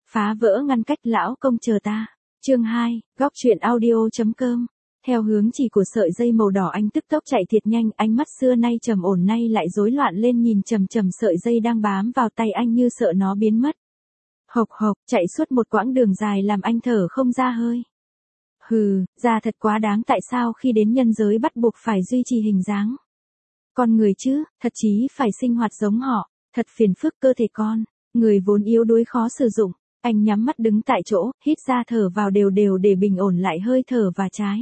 Phá vỡ ngăn cách lão công chờ ta. Chương 2, góc truyện audio.com. Theo hướng chỉ của sợi dây màu đỏ anh tức tốc chạy thiệt nhanh, ánh mắt xưa nay trầm ổn nay lại rối loạn lên nhìn chằm chằm sợi dây đang bám vào tay anh như sợ nó biến mất. Hộc hộc, chạy suốt một quãng đường dài làm anh thở không ra hơi. Hừ, già thật quá đáng, tại sao khi đến nhân giới bắt buộc phải duy trì hình dáng con người chứ, thật chí phải sinh hoạt giống họ, thật phiền phức cơ thể con, người vốn yếu đuối khó sử dụng. Anh nhắm mắt đứng tại chỗ, hít ra thở vào đều đều để bình ổn lại hơi thở và trái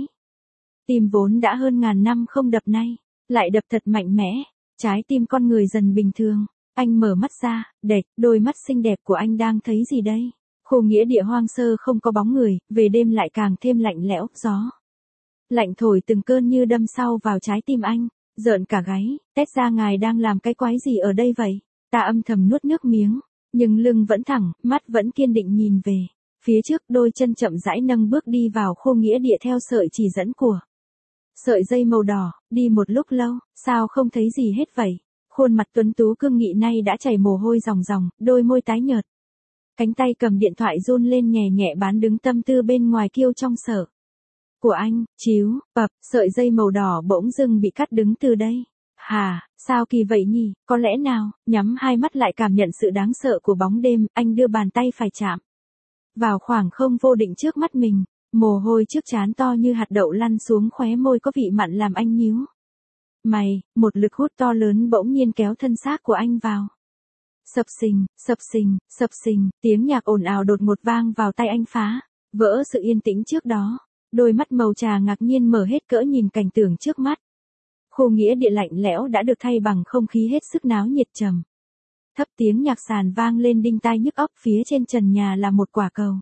tim vốn đã hơn ngàn năm không đập nay, lại đập thật mạnh mẽ, trái tim con người dần bình thường. Anh mở mắt ra, đôi mắt xinh đẹp của anh đang thấy gì đây? Khu nghĩa địa hoang sơ không có bóng người, về đêm lại càng thêm lạnh lẽo, gió lạnh thổi từng cơn như đâm sau vào trái tim anh, rợn cả gáy, tét ra ngài đang làm cái quái gì ở đây vậy? Ta âm thầm nuốt nước miếng, nhưng lưng vẫn thẳng, mắt vẫn kiên định nhìn về phía trước, đôi chân chậm rãi nâng bước đi vào khu nghĩa địa theo sợi chỉ dẫn của sợi dây màu đỏ. Đi một lúc lâu, sao không thấy gì hết vậy? Khuôn mặt tuấn tú cương nghị nay đã chảy mồ hôi ròng ròng, đôi môi tái nhợt. Cánh tay cầm điện thoại run lên nhẹ nhẹ bán đứng tâm tư bên ngoài kiêu trong sở của anh, chíu, bập, sợi dây màu đỏ bỗng dưng bị cắt đứng từ đây. Hà, sao kỳ vậy nhỉ, có lẽ nào, nhắm hai mắt lại cảm nhận sự đáng sợ của bóng đêm, anh đưa bàn tay phải chạm vào khoảng không vô định trước mắt mình, mồ hôi trước trán to như hạt đậu lăn xuống khóe môi có vị mặn làm anh nhíu mày, một lực hút to lớn bỗng nhiên kéo thân xác của anh vào. Sập sình, sập sình, sập sình, tiếng nhạc ồn ào đột ngột vang vào tai anh phá vỡ sự yên tĩnh trước đó. Đôi mắt màu trà ngạc nhiên mở hết cỡ nhìn cảnh tượng trước mắt. Khu nghĩa địa lạnh lẽo đã được thay bằng không khí hết sức náo nhiệt trầm thấp, tiếng nhạc sàn vang lên đinh tai nhức óc, phía trên trần nhà là một quả cầu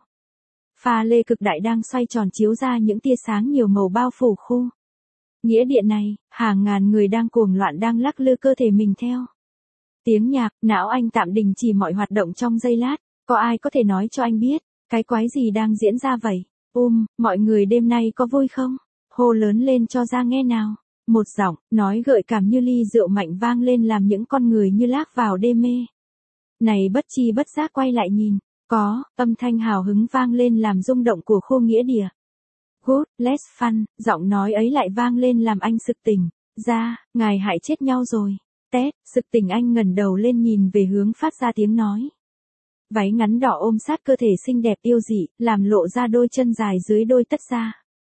pha lê cực đại đang xoay tròn chiếu ra những tia sáng nhiều màu bao phủ khu nghĩa địa này, hàng ngàn người đang cuồng loạn đang lắc lư cơ thể mình theo tiếng nhạc. Não anh tạm đình chỉ mọi hoạt động trong giây lát, có ai có thể nói cho anh biết, cái quái gì đang diễn ra vậy? Mọi người đêm nay có vui không? Hô lớn lên cho ra nghe nào. Một giọng nói gợi cảm như ly rượu mạnh vang lên làm những con người như lác vào đê mê này bất chi bất giác quay lại nhìn. Có, âm thanh hào hứng vang lên làm rung động của khu nghĩa địa. Good, let's fun, giọng nói ấy lại vang lên làm anh sực tỉnh ra, ngài hại chết nhau rồi. Tét, sực tỉnh anh ngẩng đầu lên nhìn về hướng phát ra tiếng nói. Váy ngắn đỏ ôm sát cơ thể xinh đẹp yêu dị, làm lộ ra đôi chân dài dưới đôi tất da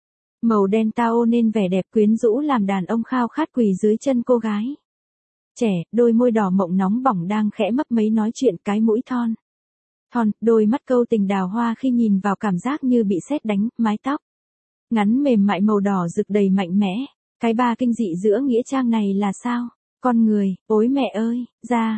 màu đen tao nên vẻ đẹp quyến rũ làm đàn ông khao khát quỳ dưới chân cô gái trẻ. Đôi môi đỏ mộng nóng bỏng đang khẽ mấp máy nói chuyện, cái mũi thon, đôi mắt câu tình đào hoa khi nhìn vào cảm giác như bị sét đánh. Mái tóc ngắn mềm mại màu đỏ rực đầy mạnh mẽ. Cái ba kinh dị giữa nghĩa trang này là sao? Con người, ôi mẹ ơi, ra,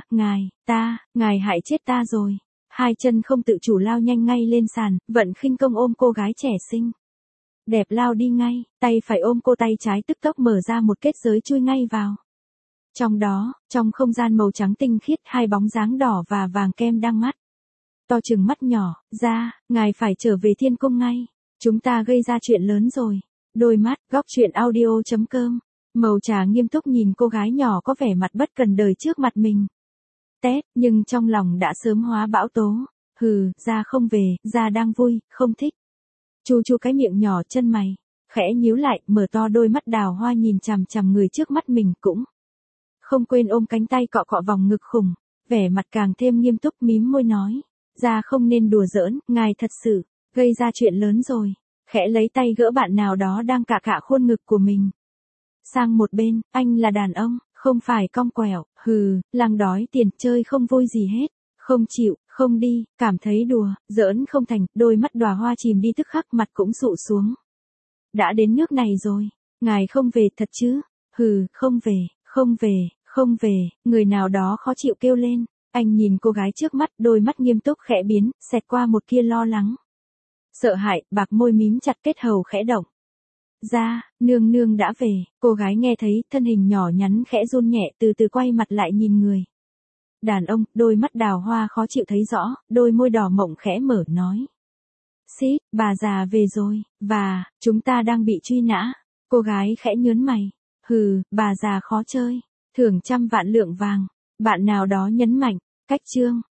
ngài hại chết ta rồi. Hai chân không tự chủ lao nhanh ngay lên sàn, vận khinh công ôm cô gái trẻ xinh đẹp lao đi ngay, tay phải ôm cô, tay trái tức tốc mở ra một kết giới chui ngay vào. Trong đó, trong không gian màu trắng tinh khiết, hai bóng dáng đỏ và vàng kem đang mắt to chừng mắt nhỏ. Ra, ngài phải trở về thiên cung ngay. Chúng ta gây ra chuyện lớn rồi. Đôi mắt, góc truyện audio.com. Màu trà nghiêm túc nhìn cô gái nhỏ có vẻ mặt bất cần đời trước mặt mình. Tét, nhưng trong lòng đã sớm hóa bão tố. Hừ, ra không về, ra đang vui, không thích. Chu cái miệng nhỏ, chân mày khẽ nhíu lại, mở to đôi mắt đào hoa nhìn chằm chằm người trước mắt mình, cũng không quên ôm cánh tay cọ cọ vòng ngực khủng, vẻ mặt càng thêm nghiêm túc, mím môi nói. Ra không nên đùa giỡn, ngài thật sự gây ra chuyện lớn rồi. Khẽ lấy tay gỡ bạn nào đó đang cạ khuôn ngực của mình sang một bên. Anh là đàn ông, không phải cong quẻo. Hừ, lăng đói tiền, chơi không vui gì hết. Không chịu, không đi, cảm thấy đùa giỡn không thành. Đôi mắt đóa hoa chìm đi, tức khắc mặt cũng sụ xuống. Đã đến nước này rồi, ngài không về thật chứ? Hừ, không về, người nào đó khó chịu kêu lên. Anh nhìn cô gái trước mắt, đôi mắt nghiêm túc khẽ biến, xẹt qua một kia lo lắng, sợ hãi, bạc môi mím chặt, kết hầu khẽ động. Ra, nương đã về. Cô gái nghe thấy, thân hình nhỏ nhắn khẽ run nhẹ, từ từ quay mặt lại nhìn người đàn ông, đôi mắt đào hoa khó chịu thấy rõ, đôi môi đỏ mộng khẽ mở nói. Xít, bà già về rồi, và, chúng ta đang bị truy nã. Cô gái khẽ nhớn mày. Hừ, bà già khó chơi, thưởng 100 vạn lượng vàng. Bạn nào đó nhấn mạnh, cách chương.